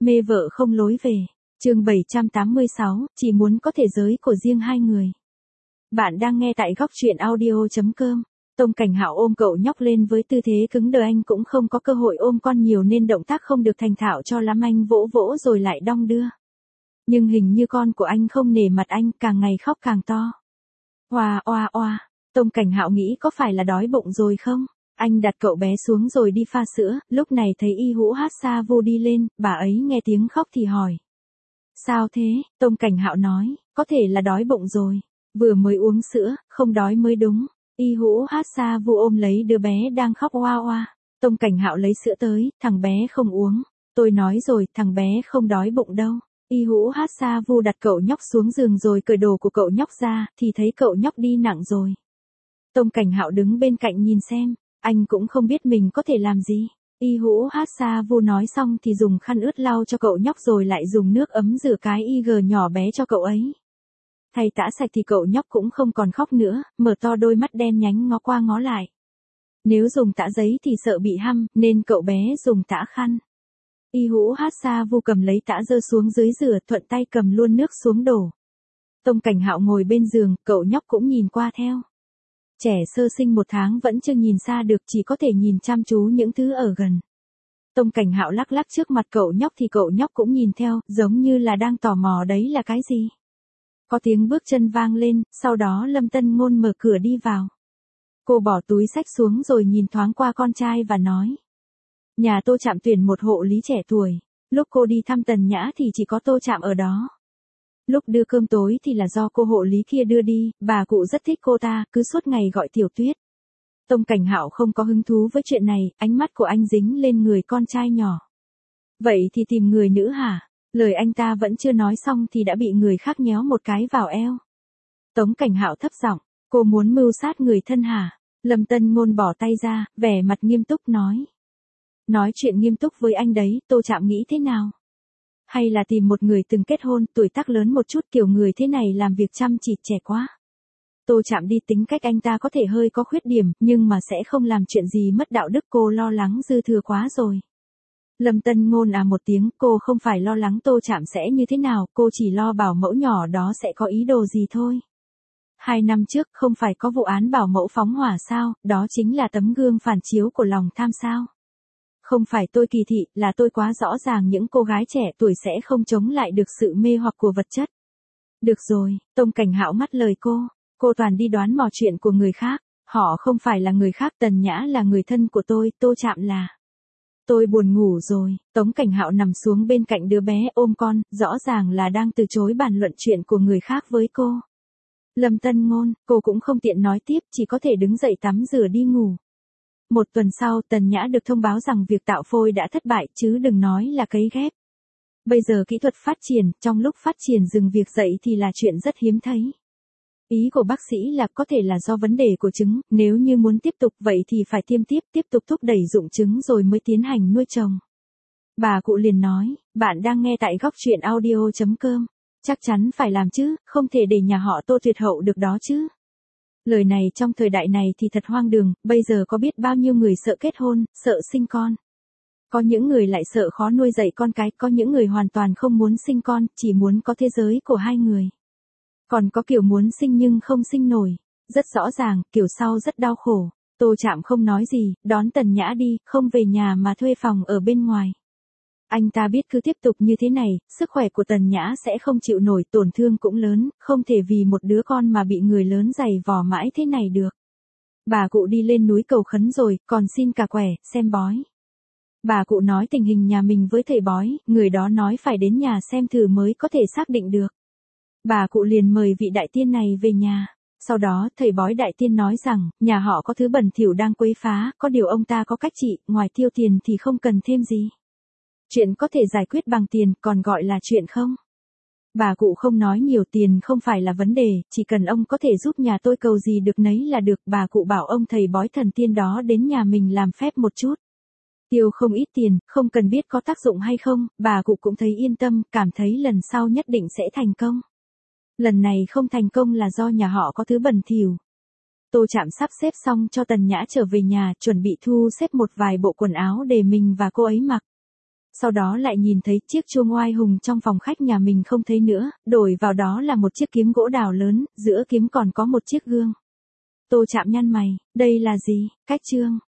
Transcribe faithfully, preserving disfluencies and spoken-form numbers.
Mê vợ không lối về. Chương bảy trăm tám mươi sáu, chỉ muốn có thể giới của riêng hai người. Bạn đang nghe tại góc truyện audio chấm com. Tông Cảnh Hạo ôm cậu nhóc lên với tư thế cứng đờ, anh cũng không có cơ hội ôm con nhiều nên động tác không được thành thạo cho lắm, anh vỗ vỗ rồi lại đong đưa. Nhưng hình như con của anh không nể mặt anh, càng ngày khóc càng to. Oa oa oa, Tông Cảnh Hạo nghĩ có phải là đói bụng rồi không? Anh đặt cậu bé xuống rồi đi pha sữa, lúc này thấy Y Hũ Hát Sa Vu đi lên, bà ấy nghe tiếng khóc thì hỏi. Sao thế? Tông Cảnh Hạo nói, có thể là đói bụng rồi. Vừa mới uống sữa, không đói mới đúng. Y Hũ Hát Sa Vu ôm lấy đứa bé đang khóc oa oa. Tông Cảnh Hạo lấy sữa tới, thằng bé không uống. Tôi nói rồi, thằng bé không đói bụng đâu. Y Hũ Hát Sa Vu đặt cậu nhóc xuống giường rồi cởi đồ của cậu nhóc ra, thì thấy cậu nhóc đi nặng rồi. Tông Cảnh Hạo đứng bên cạnh nhìn xem, anh cũng không biết mình có thể làm gì. Y Hũ Hát Sa Vu nói xong thì dùng khăn ướt lau cho cậu nhóc rồi lại dùng nước ấm rửa cái y gờ nhỏ bé cho cậu ấy. Thay tã sạch thì cậu nhóc cũng không còn khóc nữa, mở to đôi mắt đen nhánh ngó qua ngó lại. Nếu dùng tã giấy thì sợ bị hăm, nên cậu bé dùng tã khăn. Y Hũ Hát Sa Vu cầm lấy tã dơ xuống dưới rửa, thuận tay cầm luôn nước xuống đổ. Tông Cảnh Hạo ngồi bên giường, cậu nhóc cũng nhìn qua theo. Trẻ sơ sinh một tháng vẫn chưa nhìn xa được, chỉ có thể nhìn chăm chú những thứ ở gần. Tông Cảnh Hạo lắc lắc trước mặt cậu nhóc thì cậu nhóc cũng nhìn theo, giống như là đang tò mò đấy là cái gì. Có tiếng bước chân vang lên, sau đó Lâm Tân Ngôn mở cửa đi vào. Cô bỏ túi xách xuống rồi nhìn thoáng qua con trai và nói. Nhà Tô Trạm tuyển một hộ lý trẻ tuổi, lúc cô đi thăm Tần Nhã thì chỉ có Tô Trạm ở đó. Lúc đưa cơm tối thì là do cô hộ lý kia đưa đi, bà cụ rất thích cô ta, cứ suốt ngày gọi Tiểu Tuyết. Tông Cảnh Hạo không có hứng thú với chuyện này, ánh mắt của anh dính lên người con trai nhỏ. Vậy thì tìm người nữ hả? Lời anh ta vẫn chưa nói xong thì đã bị người khác nhéo một cái vào eo. Tống Cảnh Hạo thấp giọng, cô muốn mưu sát người thân hả? Lâm Tân Ngôn bỏ tay ra, vẻ mặt nghiêm túc nói. Nói chuyện nghiêm túc với anh đấy, Tô Trạm nghĩ thế nào? Hay là tìm một người từng kết hôn, tuổi tác lớn một chút, kiểu người thế này làm việc chăm chỉ, trẻ quá. Tô Trạm đi, tính cách anh ta có thể hơi có khuyết điểm, nhưng mà sẽ không làm chuyện gì mất đạo đức, cô lo lắng dư thừa quá rồi. Lâm Tân Ngôn à một tiếng, cô không phải lo lắng Tô Trạm sẽ như thế nào, cô chỉ lo bảo mẫu nhỏ đó sẽ có ý đồ gì thôi. Hai năm trước không phải có vụ án bảo mẫu phóng hỏa sao, đó chính là tấm gương phản chiếu của lòng tham sao. Không phải tôi kỳ thị, là tôi quá rõ ràng những cô gái trẻ tuổi sẽ không chống lại được sự mê hoặc của vật chất. Được rồi, Tông Cảnh Hạo ngắt lời cô, cô toàn đi đoán mò chuyện của người khác, họ không phải là người khác, Tần Nhã là người thân của tôi, Tô Trạm là. Tôi buồn ngủ rồi, Tống Cảnh Hạo nằm xuống bên cạnh đứa bé ôm con, rõ ràng là đang từ chối bàn luận chuyện của người khác với cô. Lâm Tân Ngôn, cô cũng không tiện nói tiếp, chỉ có thể đứng dậy tắm rửa đi ngủ. Một tuần sau, Tần Nhã được thông báo rằng việc tạo phôi đã thất bại, chứ đừng nói là cấy ghép. Bây giờ kỹ thuật phát triển, trong lúc phát triển dừng việc dậy thì là chuyện rất hiếm thấy. Ý của bác sĩ là có thể là do vấn đề của trứng, nếu như muốn tiếp tục vậy thì phải tiêm tiếp, tiếp tục thúc đẩy dụng trứng rồi mới tiến hành nuôi trồng. Bà cụ liền nói, bạn đang nghe tại góc truyện audio chấm com. Chắc chắn phải làm chứ, không thể để nhà họ Tô tuyệt hậu được đó chứ. Lời này trong thời đại này thì thật hoang đường, bây giờ có biết bao nhiêu người sợ kết hôn, sợ sinh con. Có những người lại sợ khó nuôi dạy con cái, có những người hoàn toàn không muốn sinh con, chỉ muốn có thế giới của hai người. Còn có kiểu muốn sinh nhưng không sinh nổi. Rất rõ ràng, kiểu sau rất đau khổ. Tô Trạm không nói gì, đón Tần Nhã đi, không về nhà mà thuê phòng ở bên ngoài. Anh ta biết cứ tiếp tục như thế này, sức khỏe của Tần Nhã sẽ không chịu nổi, tổn thương cũng lớn, không thể vì một đứa con mà bị người lớn giày vò mãi thế này được. Bà cụ đi lên núi cầu khấn rồi, còn xin cả quẻ, xem bói. Bà cụ nói tình hình nhà mình với thầy bói, người đó nói phải đến nhà xem thử mới có thể xác định được. Bà cụ liền mời vị đại tiên này về nhà. Sau đó, thầy bói đại tiên nói rằng, nhà họ có thứ bẩn thỉu đang quấy phá, có điều ông ta có cách trị, ngoài tiêu tiền thì không cần thêm gì. Chuyện có thể giải quyết bằng tiền, còn gọi là chuyện không? Bà cụ không nói nhiều, tiền không phải là vấn đề, chỉ cần ông có thể giúp nhà tôi cầu gì được nấy là được. Bà cụ bảo ông thầy bói thần tiên đó đến nhà mình làm phép một chút. Tiêu không ít tiền, không cần biết có tác dụng hay không, bà cụ cũng thấy yên tâm, cảm thấy lần sau nhất định sẽ thành công. Lần này không thành công là do nhà họ có thứ bẩn thỉu. Tô Trạm sắp xếp xong cho Tần Nhã trở về nhà, chuẩn bị thu xếp một vài bộ quần áo để mình và cô ấy mặc. Sau đó lại nhìn thấy chiếc chuông oai hùng trong phòng khách nhà mình không thấy nữa, đổi vào đó là một chiếc kiếm gỗ đào lớn, giữa kiếm còn có một chiếc gương. Tô Chạm nhăn mày, đây là gì? Cách chương.